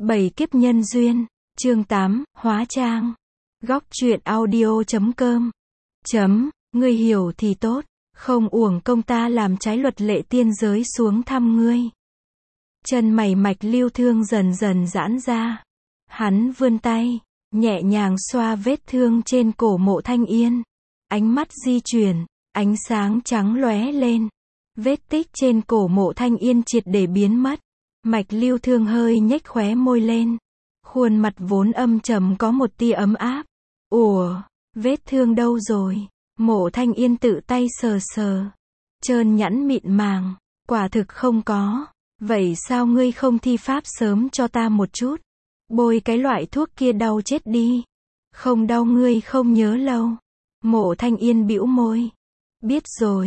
Bảy kiếp nhân duyên, chương 8, hóa trang. Góc truyện audio.com. Ngươi hiểu thì tốt, không uổng công ta làm trái luật lệ tiên giới xuống thăm ngươi. Chân mày Mạch Lưu Thương dần dần giãn ra. Hắn vươn tay, nhẹ nhàng xoa vết thương trên cổ Mộ Thanh Yên. Ánh mắt di chuyển, ánh sáng trắng lóe lên. Vết tích trên cổ Mộ Thanh Yên triệt để biến mất. Mạch Lưu Thương hơi nhếch khóe môi lên. Khuôn mặt vốn âm trầm có một tia ấm áp. Ủa, vết thương đâu rồi? Mộ Thanh Yên tự tay sờ sờ. Trơn nhẵn mịn màng, quả thực không có. Vậy sao ngươi không thi pháp sớm cho ta một chút? Bôi cái loại thuốc kia đau chết đi. Không đau ngươi không nhớ lâu. Mộ Thanh Yên bĩu môi. Biết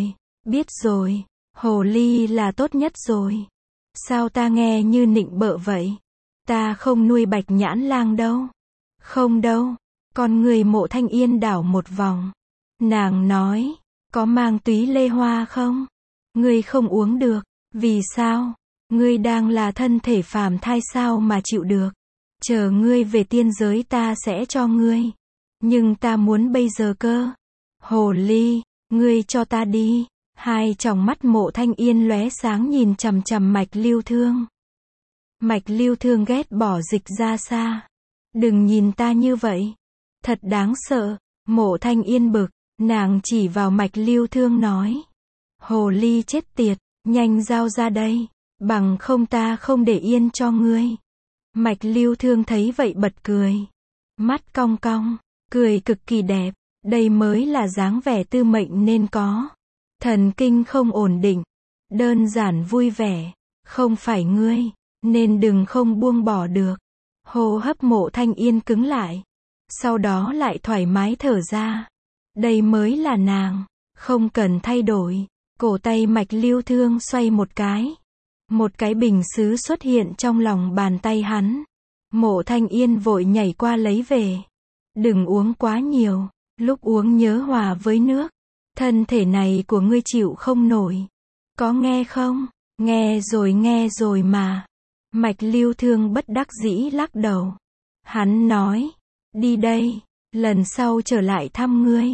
rồi, hồ ly là tốt nhất rồi. Sao ta nghe như nịnh bợ vậy? Ta không nuôi Bạch Nhãn Lang đâu. Không đâu. Con người Mộ Thanh Yên đảo một vòng. Nàng nói, có mang túy lê hoa không? Ngươi không uống được. Vì sao? Ngươi đang là thân thể phàm thai sao mà chịu được? Chờ ngươi về tiên giới ta sẽ cho ngươi. Nhưng ta muốn bây giờ cơ. Hồ ly, ngươi cho ta đi. Hai tròng mắt Mộ Thanh Yên lóe sáng nhìn chằm chằm Mạch Lưu Thương. Mạch Lưu Thương ghét bỏ dịch ra xa. Đừng nhìn ta như vậy. Thật đáng sợ. Mộ Thanh Yên bực. Nàng chỉ vào Mạch Lưu Thương nói. Hồ ly chết tiệt, nhanh giao ra đây. Bằng không ta không để yên cho ngươi. Mạch Lưu Thương thấy vậy bật cười. Mắt cong cong, cười cực kỳ đẹp. Đây mới là dáng vẻ tư mệnh nên có. Thần kinh không ổn định. Đơn giản vui vẻ. Không phải ngươi, nên đừng không buông bỏ được. Hô hấp Mộ Thanh Yên cứng lại. Sau đó lại thoải mái thở ra. Đây mới là nàng. Không cần thay đổi. Cổ tay Mạch Lưu Thương xoay một cái. Một cái bình sứ xuất hiện trong lòng bàn tay hắn. Mộ Thanh Yên vội nhảy qua lấy về. Đừng uống quá nhiều. Lúc uống nhớ hòa với nước. Thân thể này của ngươi chịu không nổi. Có nghe không? Nghe rồi mà. Mạch Lưu Thương bất đắc dĩ lắc đầu. Hắn nói. Đi đây. Lần sau trở lại thăm ngươi.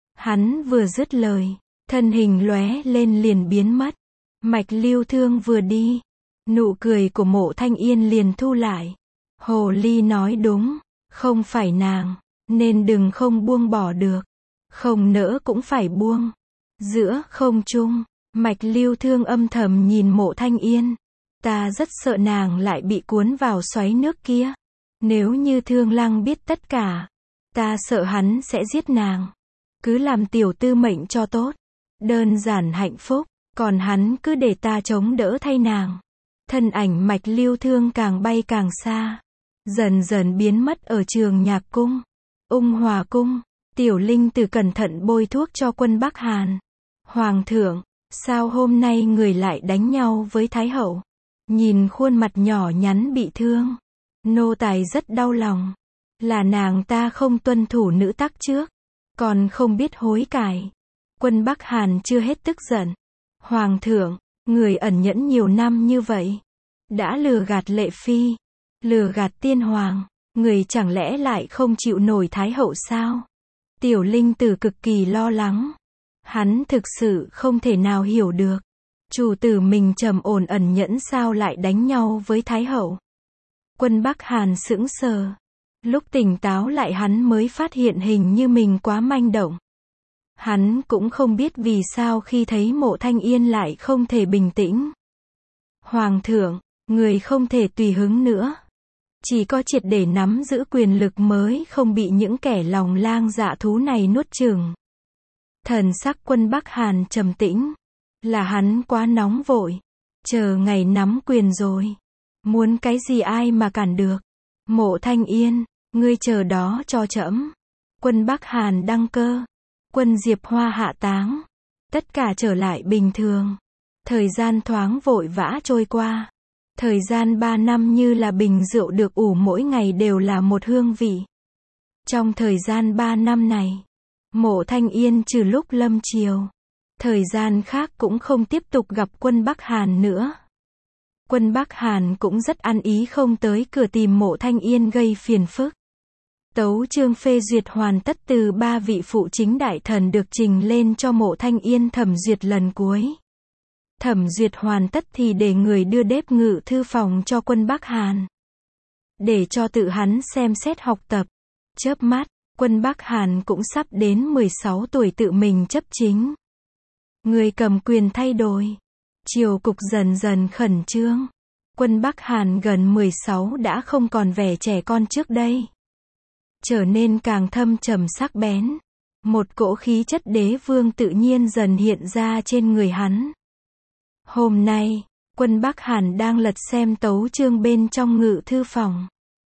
Hắn vừa dứt lời. Thân hình lóe lên liền biến mất. Mạch Lưu Thương vừa đi. Nụ cười của Mộ Thanh Yên liền thu lại. Hồ ly nói đúng. Không phải nàng. Nên đừng không buông bỏ được. Không nỡ cũng phải buông. Giữa không trung, Mạch Lưu Thương âm thầm nhìn Mộ Thanh Yên. Ta rất sợ nàng lại bị cuốn vào xoáy nước kia. Nếu như Thương Lăng biết tất cả, ta sợ hắn sẽ giết nàng. Cứ làm tiểu tư mệnh cho tốt. Đơn giản hạnh phúc. Còn hắn cứ để ta chống đỡ thay nàng. Thân ảnh Mạch Lưu Thương càng bay càng xa. Dần dần biến mất ở Trường Nhạc Cung. Ung Hòa Cung. Tiểu Linh Tử cẩn thận bôi thuốc cho Quân Bắc Hàn. Hoàng thượng, sao hôm nay người lại đánh nhau với Thái hậu? Nhìn khuôn mặt nhỏ nhắn bị thương. Nô tài rất đau lòng. Là nàng ta không tuân thủ nữ tắc trước. Còn không biết hối cải. Quân Bắc Hàn chưa hết tức giận. Hoàng thượng, người ẩn nhẫn nhiều năm như vậy. Đã lừa gạt Lệ Phi. Lừa gạt tiên hoàng. Người chẳng lẽ lại không chịu nổi Thái hậu sao? Tiểu Linh Tử cực kỳ lo lắng. Hắn thực sự không thể nào hiểu được. Chủ tử mình trầm ổn ẩn nhẫn sao lại đánh nhau với Thái hậu. Quân Bắc Hàn sững sờ. Lúc tỉnh táo lại hắn mới phát hiện hình như mình quá manh động. Hắn cũng không biết vì sao khi thấy Mộ Thanh Yên lại không thể bình tĩnh. Hoàng thượng, người không thể tùy hứng nữa. Chỉ có triệt để nắm giữ quyền lực mới không bị những kẻ lòng lang dạ thú này nuốt chửng. Thần sắc Quân Bắc Hàn trầm tĩnh. Là hắn quá nóng vội. Chờ ngày nắm quyền rồi. Muốn cái gì ai mà cản được. Mộ Thanh Yên, ngươi chờ đó cho trẫm. Quân Bắc Hàn đăng cơ. Quân Diệp Hoa hạ táng. Tất cả trở lại bình thường. Thời gian thoáng vội vã trôi qua. Thời gian 3 năm như là bình rượu được ủ mỗi ngày đều là một hương vị. Trong thời gian 3 năm này, Mộ Thanh Yên trừ lúc lâm chiều. Thời gian khác cũng không tiếp tục gặp Quân Bắc Hàn nữa. Quân Bắc Hàn cũng rất ăn ý không tới cửa tìm Mộ Thanh Yên gây phiền phức. Tấu chương phê duyệt hoàn tất từ 3 vị phụ chính đại thần được trình lên cho Mộ Thanh Yên thẩm duyệt lần cuối. Thẩm duyệt hoàn tất thì để người đưa đếp ngự thư phòng cho Quân Bắc Hàn, để cho tự hắn xem xét học tập. Chớp mắt, Quân Bắc Hàn cũng sắp đến 16 tuổi tự mình chấp chính. Người cầm quyền thay đổi. Triều cục dần dần khẩn trương. Quân Bắc Hàn gần 16 đã không còn vẻ trẻ con trước đây, trở nên càng thâm trầm sắc bén. Một cỗ khí chất đế vương tự nhiên dần hiện ra trên người hắn. Hôm nay, Quân Bắc Hàn đang lật xem tấu chương bên trong ngự thư phòng.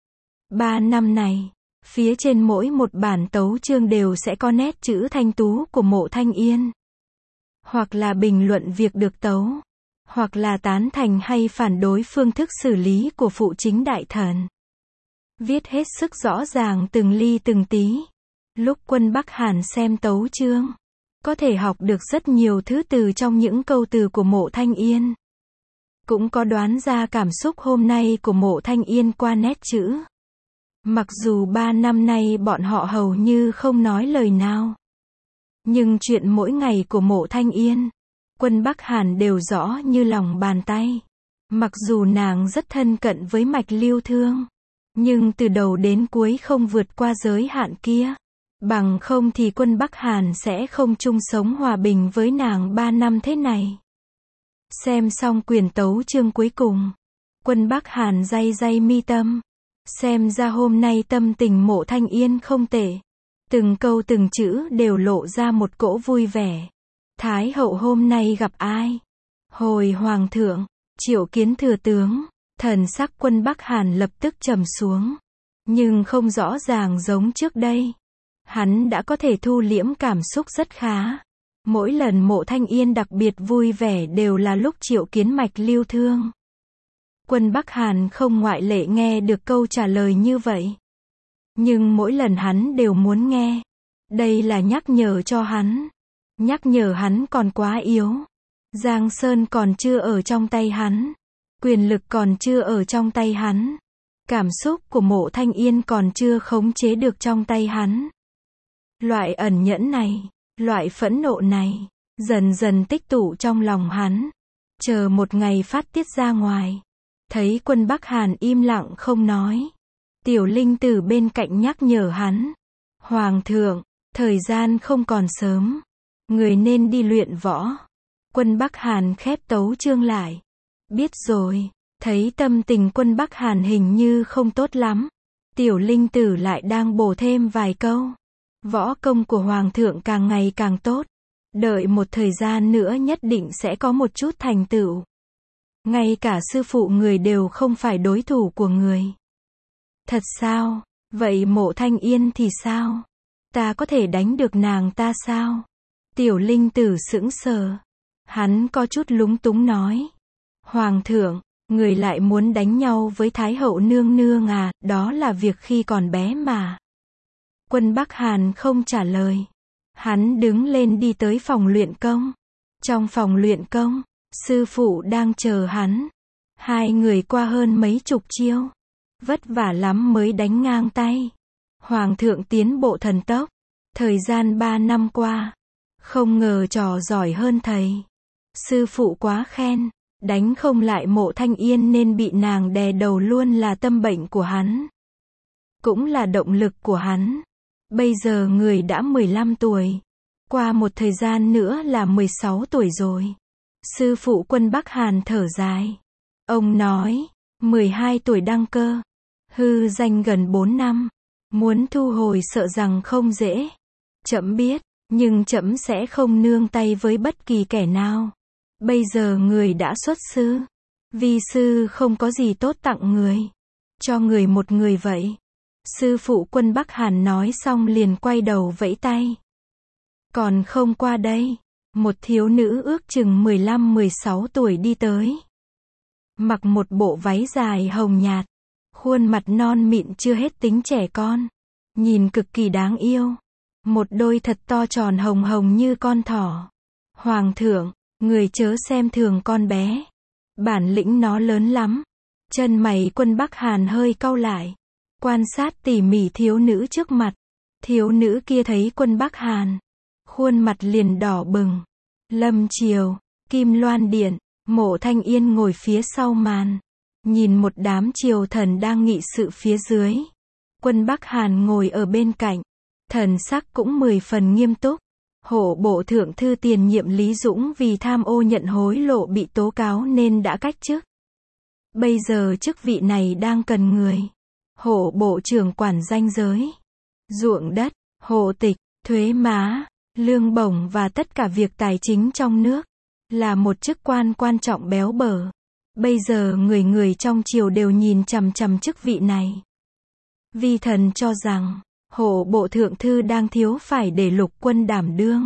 3 năm này, phía trên mỗi một bản tấu chương đều sẽ có nét chữ thanh tú của Mộ Thanh Yên. Hoặc là bình luận việc được tấu, hoặc là tán thành hay phản đối phương thức xử lý của phụ chính đại thần. Viết hết sức rõ ràng từng ly từng tí. Lúc Quân Bắc Hàn xem tấu chương, có thể học được rất nhiều thứ từ trong những câu từ của Mộ Thanh Yên. Cũng có đoán ra cảm xúc hôm nay của Mộ Thanh Yên qua nét chữ. Mặc dù 3 năm nay bọn họ hầu như không nói lời nào, nhưng chuyện mỗi ngày của Mộ Thanh Yên, Quân Bắc Hàn đều rõ như lòng bàn tay. Mặc dù nàng rất thân cận với Mạch Lưu Thương, nhưng từ đầu đến cuối không vượt qua giới hạn kia. Bằng không thì Quân Bắc Hàn sẽ không chung sống hòa bình với nàng 3 năm thế này. Xem xong quyển tấu chương cuối cùng, Quân Bắc Hàn day day mi tâm. Xem ra hôm nay tâm tình Mộ Thanh Yên không tệ. Từng câu từng chữ đều lộ ra một cỗ vui vẻ. Thái hậu hôm nay gặp ai? Hồi hoàng thượng, triệu kiến thừa tướng. Thần sắc Quân Bắc Hàn lập tức trầm xuống. Nhưng không rõ ràng giống trước đây. Hắn đã có thể thu liễm cảm xúc rất khá. Mỗi lần Mộ Thanh Yên đặc biệt vui vẻ đều là lúc triệu kiến Mạch Lưu Thương. Quân Bắc Hàn không ngoại lệ nghe được câu trả lời như vậy. Nhưng mỗi lần hắn đều muốn nghe. Đây là nhắc nhở cho hắn. Nhắc nhở hắn còn quá yếu. Giang Sơn còn chưa ở trong tay hắn. Quyền lực còn chưa ở trong tay hắn. Cảm xúc của Mộ Thanh Yên còn chưa khống chế được trong tay hắn. Loại ẩn nhẫn này, loại phẫn nộ này, dần dần tích tụ trong lòng hắn. Chờ một ngày phát tiết ra ngoài. Thấy Quân Bắc Hàn im lặng không nói. Tiểu Linh Tử bên cạnh nhắc nhở hắn. Hoàng thượng, thời gian không còn sớm. Người nên đi luyện võ. Quân Bắc Hàn khép tấu chương lại. Biết rồi. Thấy tâm tình Quân Bắc Hàn hình như không tốt lắm. Tiểu Linh Tử lại đang bổ thêm vài câu. Võ công của Hoàng thượng càng ngày càng tốt. Đợi một thời gian nữa nhất định sẽ có một chút thành tựu. Ngay cả sư phụ người đều không phải đối thủ của người. Thật sao? Vậy Mộ Thanh Yên thì sao? Ta có thể đánh được nàng ta sao? Tiểu Linh Tử sững sờ. Hắn có chút lúng túng nói. Hoàng thượng, người lại muốn đánh nhau với Thái hậu nương nương à, đó là việc khi còn bé mà. Quân Bắc Hàn không trả lời. Hắn đứng lên đi tới phòng luyện công. Trong phòng luyện công, sư phụ đang chờ hắn. Hai người qua hơn mấy chục chiêu. Vất vả lắm mới đánh ngang tay. Hoàng thượng tiến bộ thần tốc. Thời gian 3 năm qua, không ngờ trò giỏi hơn thầy. Sư phụ quá khen. Đánh không lại Mộ Thanh Yên nên bị nàng đè đầu luôn là tâm bệnh của hắn. Cũng là động lực của hắn. Bây giờ người đã 15 tuổi. Qua một thời gian nữa là 16 tuổi rồi. Sư phụ Quân Bắc Hàn thở dài. Ông nói, 12 tuổi đăng cơ. Hư danh gần 4 năm. Muốn thu hồi sợ rằng không dễ. Trẫm biết, nhưng trẫm sẽ không nương tay với bất kỳ kẻ nào. Bây giờ người đã xuất sư. Vi sư không có gì tốt tặng người. Cho người một người vậy. Sư phụ Quân Bắc Hàn nói xong liền quay đầu vẫy tay. Còn không qua đây. Một thiếu nữ ước chừng 15-16 tuổi đi tới. Mặc một bộ váy dài hồng nhạt. Khuôn mặt non mịn chưa hết tính trẻ con. Nhìn cực kỳ đáng yêu. Một đôi thật to tròn hồng hồng như con thỏ. Hoàng thượng, người chớ xem thường con bé. Bản lĩnh nó lớn lắm. Chân mày Quân Bắc Hàn hơi cau lại. Quan sát tỉ mỉ thiếu nữ trước mặt. Thiếu nữ kia thấy Quân Bắc Hàn. Khuôn mặt liền đỏ bừng. Lâm Triều, Kim Loan Điện, Mộ Thanh Yên ngồi phía sau màn. Nhìn một đám triều thần đang nghị sự phía dưới. Quân Bắc Hàn ngồi ở bên cạnh. Thần sắc cũng 10 phần nghiêm túc. Hộ bộ thượng thư tiền nhiệm Lý Dũng vì tham ô nhận hối lộ bị tố cáo nên đã cách chức. Bây giờ chức vị này đang cần người. Hộ bộ trưởng quản ranh giới, ruộng đất, hộ tịch, thuế má, lương bổng và tất cả việc tài chính trong nước. Là một chức quan quan trọng béo bở. Bây giờ người người trong triều đều nhìn chằm chằm chức vị này. Vi thần cho rằng, hộ bộ thượng thư đang thiếu phải để Lục Quân đảm đương.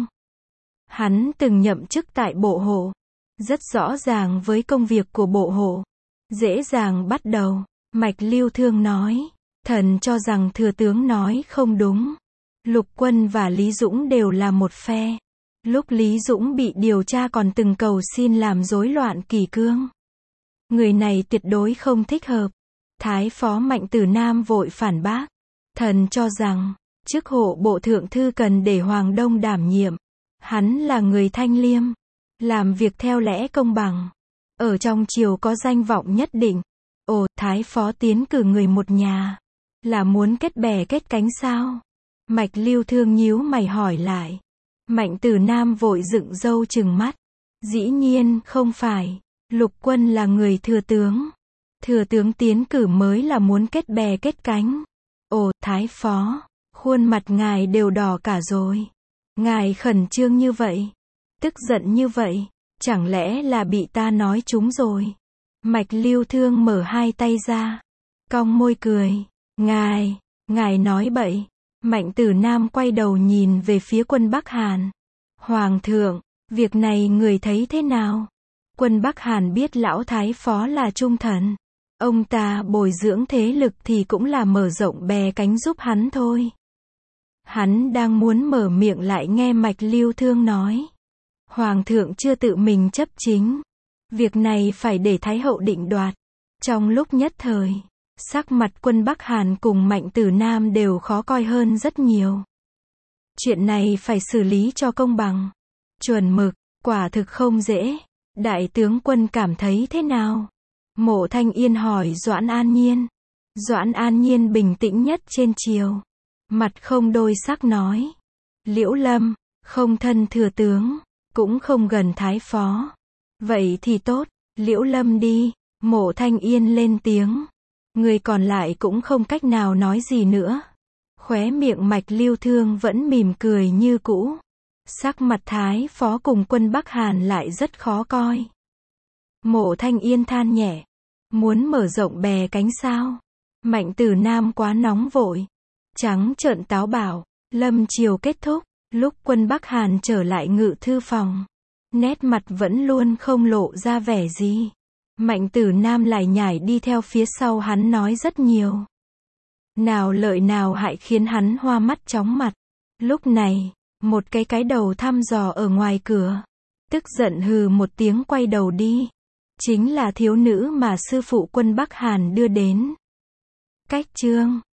Hắn từng nhậm chức tại bộ hộ. Rất rõ ràng với công việc của bộ hộ. Dễ dàng bắt đầu. Mạch Lưu Thương nói. Thần cho rằng thừa tướng nói không đúng. Lục Quân và Lý Dũng đều là một phe. Lúc Lý Dũng bị điều tra còn từng cầu xin làm rối loạn kỷ cương. Người này tuyệt đối không thích hợp. Thái phó Mạnh Tử Nam vội phản bác. Thần cho rằng, chức hộ bộ thượng thư cần để Hoàng Đông đảm nhiệm. Hắn là người thanh liêm, làm việc theo lẽ công bằng. Ở trong triều có danh vọng nhất định. Ồ, Thái phó tiến cử người một nhà. Là muốn kết bè kết cánh sao? Mạch Lưu Thương nhíu mày hỏi lại. Mạnh Tử Nam vội dựng râu trừng mắt. Dĩ nhiên không phải. Lục Quân là người thừa tướng. Thừa tướng tiến cử mới là muốn kết bè kết cánh. Ồ, Thái phó, khuôn mặt ngài đều đỏ cả rồi. Ngài khẩn trương như vậy, tức giận như vậy, chẳng lẽ là bị ta nói trúng rồi? Mạch Lưu Thương mở hai tay ra, cong môi cười. Ngài nói bậy. Mạnh Tử Nam quay đầu nhìn về phía Quân Bắc Hàn. Hoàng thượng, việc này người thấy thế nào? Quân Bắc Hàn biết lão thái phó là trung thần. Ông ta bồi dưỡng thế lực thì cũng là mở rộng bè cánh giúp hắn thôi. Hắn đang muốn mở miệng lại nghe Mạch Lưu Thương nói. Hoàng thượng chưa tự mình chấp chính. Việc này phải để Thái hậu định đoạt. Trong lúc nhất thời, sắc mặt Quân Bắc Hàn cùng Mạnh Tử Nam đều khó coi hơn rất nhiều. Chuyện này phải xử lý cho công bằng. Chuẩn mực, quả thực không dễ. Đại tướng quân cảm thấy thế nào? Mộ Thanh Yên hỏi Doãn An Nhiên. Doãn An Nhiên bình tĩnh nhất trên triều. Mặt không đôi sắc nói. Liễu Lâm, không thân thừa tướng, cũng không gần thái phó. Vậy thì tốt, Liễu Lâm đi. Mộ Thanh Yên lên tiếng. Người còn lại cũng không cách nào nói gì nữa. Khóe miệng Mạch Lưu Thương vẫn mỉm cười như cũ. Sắc mặt thái phó cùng Quân Bắc Hàn lại rất khó coi. Mộ Thanh Yên than nhẹ. Muốn mở rộng bè cánh sao? Mạnh Tử Nam quá nóng vội. Trắng trợn táo bảo. Lâm triều kết thúc. Lúc Quân Bắc Hàn trở lại ngự thư phòng. Nét mặt vẫn luôn không lộ ra vẻ gì. Mạnh Tử Nam lại nhảy đi theo phía sau hắn nói rất nhiều. Nào lợi nào hại khiến hắn hoa mắt chóng mặt. Lúc này, một cái đầu thăm dò ở ngoài cửa. Tức giận hừ một tiếng quay đầu đi. Chính là thiếu nữ mà sư phụ Quân Bắc Hàn đưa đến. Cách chương